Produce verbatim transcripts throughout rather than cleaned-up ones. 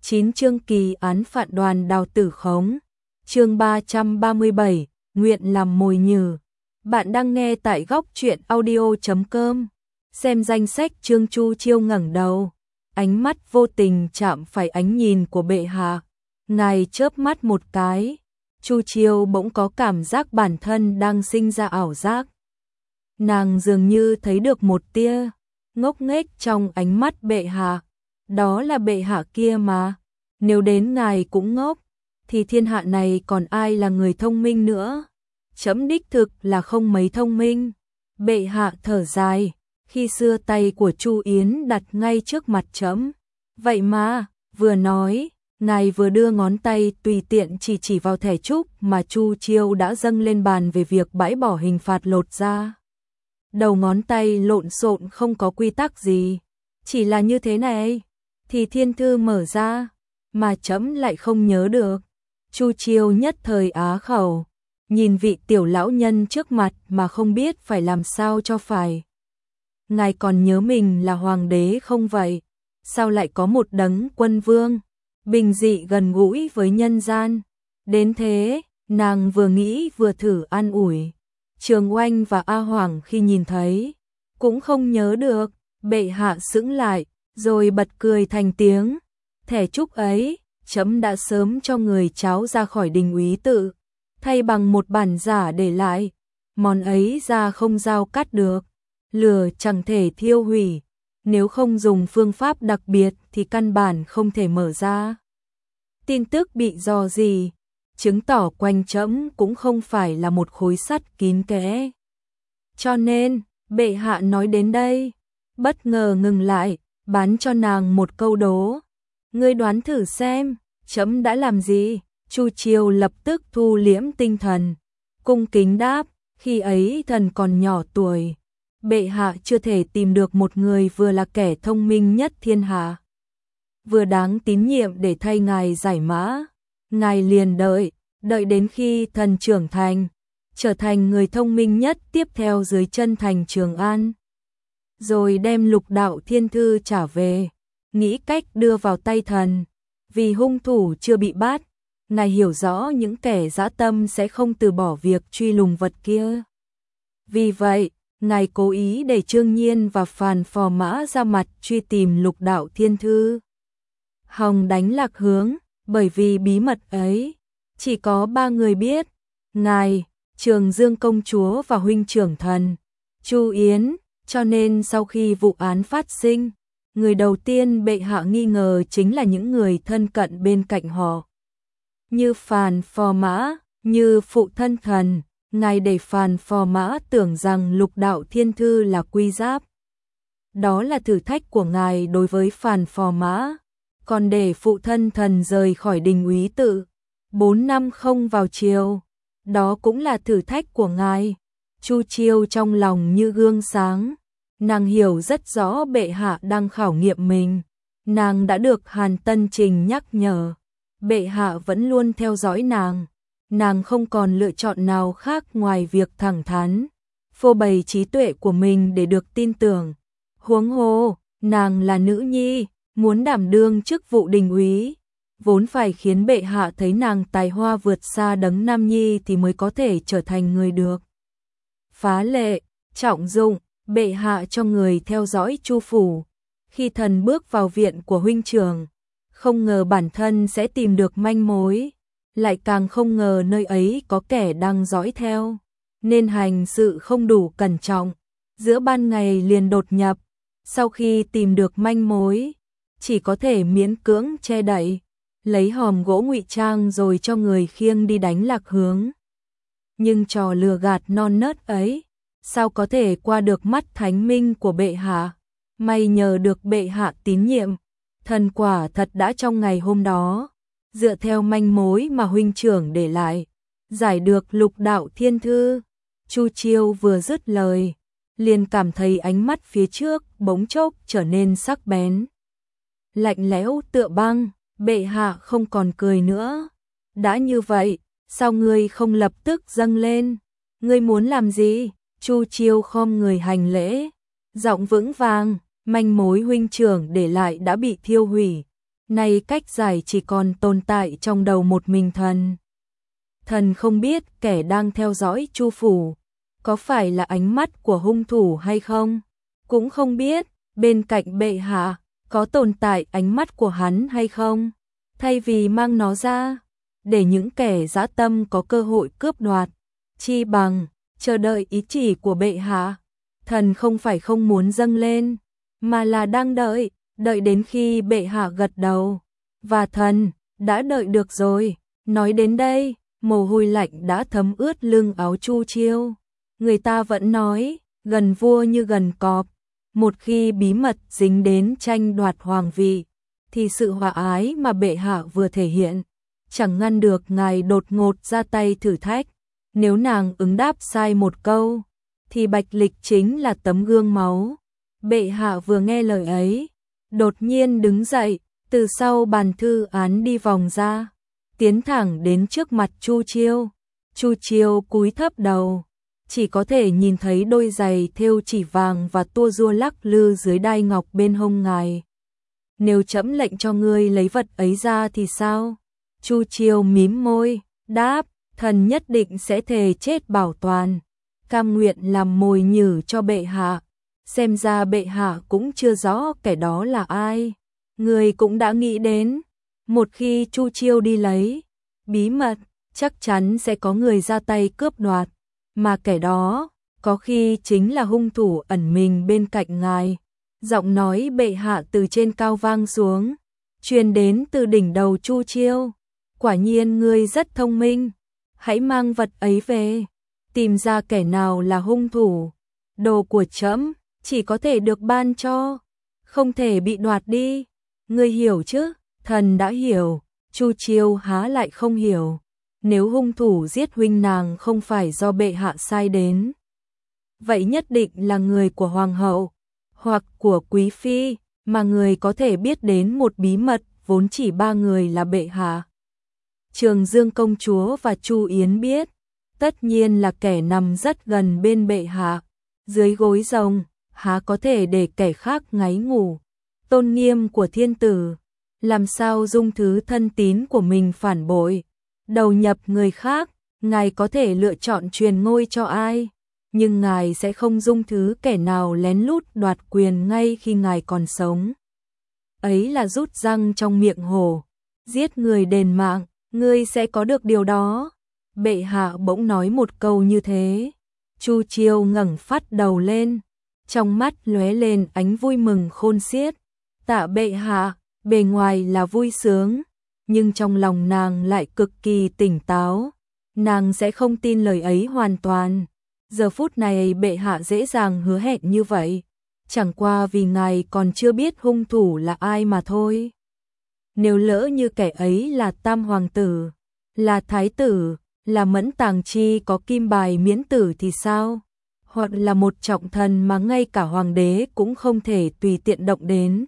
chín chương kỳ án phạt đoàn đào tử khống. Chương ba trăm ba mươi bảy, nguyện làm mồi nhử. Bạn đang nghe tại góc truyện audio chấm com. Xem danh sách chương. Chu Chiêu ngẩng đầu, ánh mắt vô tình chạm phải ánh nhìn của bệ hạ. Ngài chớp mắt một cái, Chu Chiêu bỗng có cảm giác bản thân đang sinh ra ảo giác. Nàng dường như thấy được một tia ngốc nghếch trong ánh mắt bệ hạ. Đó là bệ hạ kia mà, nếu đến ngài cũng ngốc, thì thiên hạ này còn ai là người thông minh nữa. Trẫm đích thực là không mấy thông minh. Bệ hạ thở dài, khi xưa tay của Chu Yến đặt ngay trước mặt trẫm. Vậy mà, vừa nói, ngài vừa đưa ngón tay tùy tiện chỉ chỉ vào thẻ trúc mà Chu Chiêu đã dâng lên bàn về việc bãi bỏ hình phạt lột da. Đầu ngón tay lộn xộn không có quy tắc gì, chỉ là như thế này, thì thiên thư mở ra, mà trẫm lại không nhớ được. Chu Chiêu nhất thời á khẩu, nhìn vị tiểu lão nhân trước mặt mà không biết phải làm sao cho phải. Ngài còn nhớ mình là hoàng đế không vậy? Sao lại có một đấng quân vương, bình dị gần gũi với nhân gian? Đến thế, nàng vừa nghĩ vừa thử an ủi. Trường Oanh và A Hoàng khi nhìn thấy, cũng không nhớ được. Bệ hạ sững lại, rồi bật cười thành tiếng. Thẻ trúc ấy, trẫm đã sớm cho người tráo ra khỏi đình úy tự, thay bằng một bản giả để lại. Món ấy ra không dao cắt được, lửa chẳng thể thiêu hủy, nếu không dùng phương pháp đặc biệt thì căn bản không thể mở ra. Tin tức bị dò dỉ, chứng tỏ quanh trẫm cũng không phải là một khối sắt kín kẽ. Cho nên, bệ hạ nói đến đây, bất ngờ ngừng lại, bán cho nàng một câu đố. Ngươi đoán thử xem, trẫm đã làm gì? Chu Chiêu lập tức thu liễm tinh thần, cung kính đáp, khi ấy thần còn nhỏ tuổi, bệ hạ chưa thể tìm được một người vừa là kẻ thông minh nhất thiên hạ, vừa đáng tín nhiệm để thay ngài giải mã. Ngài liền đợi, đợi đến khi thần trưởng thành, trở thành người thông minh nhất tiếp theo dưới chân thành Trường An, rồi đem lục đạo thiên thư trả về, nghĩ cách đưa vào tay thần. Vì hung thủ chưa bị bắt, ngài hiểu rõ những kẻ dã tâm sẽ không từ bỏ việc truy lùng vật kia. Vì vậy, ngài cố ý để Trương Nhiên và Phàn Phò Mã ra mặt truy tìm lục đạo thiên thư, hòng đánh lạc hướng. Bởi vì bí mật ấy chỉ có ba người biết, ngài, Trường Dương công chúa và huynh trưởng thần Chu Yến, cho nên sau khi vụ án phát sinh, người đầu tiên bệ hạ nghi ngờ chính là những người thân cận bên cạnh họ, như Phàn Phò Mã, như phụ thân thần. Ngài để Phàn Phò Mã tưởng rằng lục đạo thiên thư là quy giáp. Đó là thử thách của ngài đối với Phàn Phò Mã. Còn để phụ thân thần rời khỏi đình úy tự, bốn năm không vào triều, đó cũng là thử thách của ngài. Chu Chiêu trong lòng như gương sáng, nàng hiểu rất rõ bệ hạ đang khảo nghiệm mình. Nàng đã được Hàn Tân Trình nhắc nhở, bệ hạ vẫn luôn theo dõi nàng, nàng không còn lựa chọn nào khác ngoài việc thẳng thắn phô bày trí tuệ của mình để được tin tưởng. Huống hồ, nàng là nữ nhi, muốn đảm đương chức vụ đình úy, vốn phải khiến bệ hạ thấy nàng tài hoa vượt xa đấng nam nhi thì mới có thể trở thành người được phá lệ trọng dụng. Bệ hạ cho người theo dõi Chu phủ, khi thần bước vào viện của huynh trưởng, không ngờ bản thân sẽ tìm được manh mối, lại càng không ngờ nơi ấy có kẻ đang dõi theo, nên hành sự không đủ cẩn trọng, giữa ban ngày liền đột nhập. Sau khi tìm được manh mối, chỉ có thể miễn cưỡng che đậy, lấy hòm gỗ ngụy trang rồi cho người khiêng đi đánh lạc hướng. Nhưng trò lừa gạt non nớt ấy, sao có thể qua được mắt thánh minh của bệ hạ? May nhờ được bệ hạ tín nhiệm, thần quả thật đã trong ngày hôm đó, dựa theo manh mối mà huynh trưởng để lại, giải được lục đạo thiên thư. Chu Chiêu vừa dứt lời, liền cảm thấy ánh mắt phía trước bỗng chốc trở nên sắc bén, lạnh lẽo tựa băng. Bệ hạ không còn cười nữa. Đã như vậy, sao ngươi không lập tức dâng lên? Ngươi muốn làm gì? Chu Chiêu khom người hành lễ, giọng vững vàng, manh mối huynh trưởng để lại đã bị thiêu hủy, Nay cách giải chỉ còn tồn tại trong đầu một mình thần. Thần không biết kẻ đang theo dõi Chu phủ có phải là ánh mắt của hung thủ hay không, cũng không biết bên cạnh bệ hạ có tồn tại ánh mắt của hắn hay không. Thay vì mang nó ra để những kẻ dã tâm có cơ hội cướp đoạt, chi bằng chờ đợi ý chỉ của bệ hạ. Thần không phải không muốn dâng lên, mà là đang đợi, đợi đến khi bệ hạ gật đầu. Và thần đã đợi được rồi. Nói đến đây, mồ hôi lạnh đã thấm ướt lưng áo Chu Chiêu. Người ta vẫn nói, gần vua như gần cọp. Một khi bí mật dính đến tranh đoạt hoàng vị, thì sự hòa ái mà bệ hạ vừa thể hiện chẳng ngăn được ngài đột ngột ra tay thử thách. Nếu nàng ứng đáp sai một câu, thì Bạch Lịch chính là tấm gương máu. Bệ hạ vừa nghe lời ấy, đột nhiên đứng dậy, từ sau bàn thư án đi vòng ra, tiến thẳng đến trước mặt Chu Chiêu. Chu Chiêu cúi thấp đầu, chỉ có thể nhìn thấy đôi giày thêu chỉ vàng và tua rua lắc lư dưới đai ngọc bên hông ngài. Nếu trẫm lệnh cho ngươi lấy vật ấy ra thì sao? Chu Chiêu mím môi, đáp, thần nhất định sẽ thề chết bảo toàn, cam nguyện làm mồi nhử cho bệ hạ. Xem ra bệ hạ cũng chưa rõ kẻ đó là ai. Người cũng đã nghĩ đến, một khi Chu Chiêu đi lấy bí mật, chắc chắn sẽ có người ra tay cướp đoạt, mà kẻ đó có khi chính là hung thủ ẩn mình bên cạnh ngài. Giọng nói bệ hạ từ trên cao vang xuống, truyền đến từ đỉnh đầu Chu Chiêu. Quả nhiên ngươi rất thông minh, hãy mang vật ấy về, tìm ra kẻ nào là hung thủ. Đồ của trẫm chỉ có thể được ban cho, không thể bị đoạt đi. Ngươi hiểu chứ? Thần đã hiểu. Chu Chiêu há lại không hiểu. Nếu hung thủ giết huynh nàng không phải do bệ hạ sai đến, vậy nhất định là người của hoàng hậu hoặc của quý phi, mà người có thể biết đến một bí mật vốn chỉ ba người là bệ hạ, Trường Dương công chúa và Chu Yến biết. Tất nhiên là kẻ nằm rất gần bên bệ hạ, dưới gối rồng, há có thể để kẻ khác ngáy ngủ. Tôn nghiêm của thiên tử, làm sao dung thứ thân tín của mình phản bội, đầu nhập người khác. Ngài có thể lựa chọn truyền ngôi cho ai, nhưng ngài sẽ không dung thứ kẻ nào lén lút đoạt quyền ngay khi ngài còn sống. Ấy là rút răng trong miệng hổ, giết người đền mạng, ngươi sẽ có được điều đó. Bệ hạ bỗng nói một câu như thế. Chu Chiêu ngẩng phát đầu lên, trong mắt lóe lên ánh vui mừng khôn xiết. Tạ bệ hạ. Bề ngoài là vui sướng, nhưng trong lòng nàng lại cực kỳ tỉnh táo. Nàng sẽ không tin lời ấy hoàn toàn. Giờ phút này bệ hạ dễ dàng hứa hẹn như vậy, chẳng qua vì ngài còn chưa biết hung thủ là ai mà thôi. Nếu lỡ như kẻ ấy là Tam hoàng tử, là thái tử, là Mẫn Tàng Chi có kim bài miễn tử thì sao? Hoặc là một trọng thần mà ngay cả hoàng đế cũng không thể tùy tiện động đến.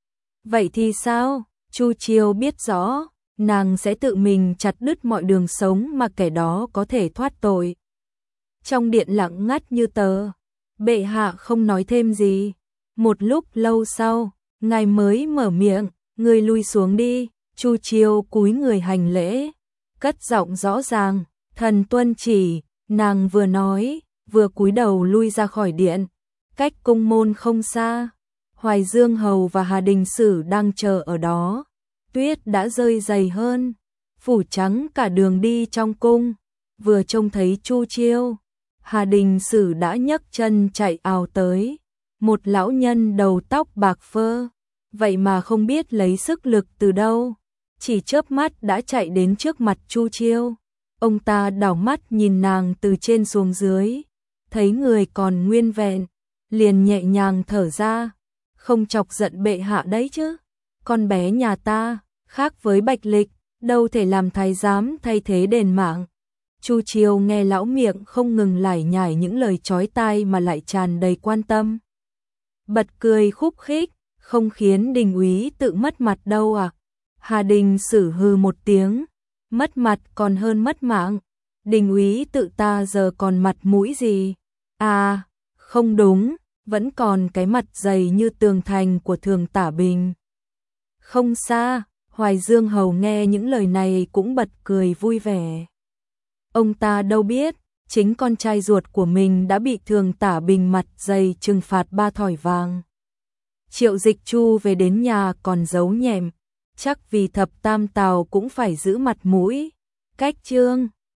Vậy thì sao? Chu Chiêu biết rõ, nàng sẽ tự mình chặt đứt mọi đường sống mà kẻ đó có thể thoát tội. Trong điện lặng ngắt như tờ, bệ hạ không nói thêm gì. Một lúc lâu sau, ngài mới mở miệng, người lui xuống đi. Chu Chiêu cúi người hành lễ, cất giọng rõ ràng, thần tuân chỉ. Nàng vừa nói, vừa cúi đầu lui ra khỏi điện. Cách cung môn không xa, Hoài Dương Hầu và Hà Đình Sử đang chờ ở đó. Tuyết đã rơi dày hơn, phủ trắng cả đường đi trong cung. Vừa trông thấy Chu Chiêu, Hà Đình Sử đã nhấc chân chạy ào tới. Một lão nhân đầu tóc bạc phơ, vậy mà không biết lấy sức lực từ đâu, chỉ chớp mắt đã chạy đến trước mặt Chu Chiêu. Ông ta đảo mắt nhìn nàng từ trên xuống dưới, thấy người còn nguyên vẹn, liền nhẹ nhàng thở ra. Không chọc giận bệ hạ đấy chứ? Con bé nhà ta, khác với Bạch Lịch, đâu thể làm thái giám thay thế đền mạng. Chu Chiêu nghe lão miệng không ngừng lải nhải những lời chói tai mà lại tràn đầy quan tâm. Bật cười khúc khích, không khiến Đình úy tự mất mặt đâu à? Hà Đình Sử hừ một tiếng, mất mặt còn hơn mất mạng. Đình úy tự ta giờ còn mặt mũi gì? À, không đúng, vẫn còn cái mặt dày như tường thành của Thường Tả Bình. Không xa, Hoài Dương Hầu nghe những lời này cũng bật cười vui vẻ. Ông ta đâu biết, chính con trai ruột của mình đã bị Thường Tả Bình mặt dày trừng phạt ba thỏi vàng. Triệu Dịch Chu về đến nhà còn giấu nhẹm, chắc vì thập tam tào cũng phải giữ mặt mũi. Cách chương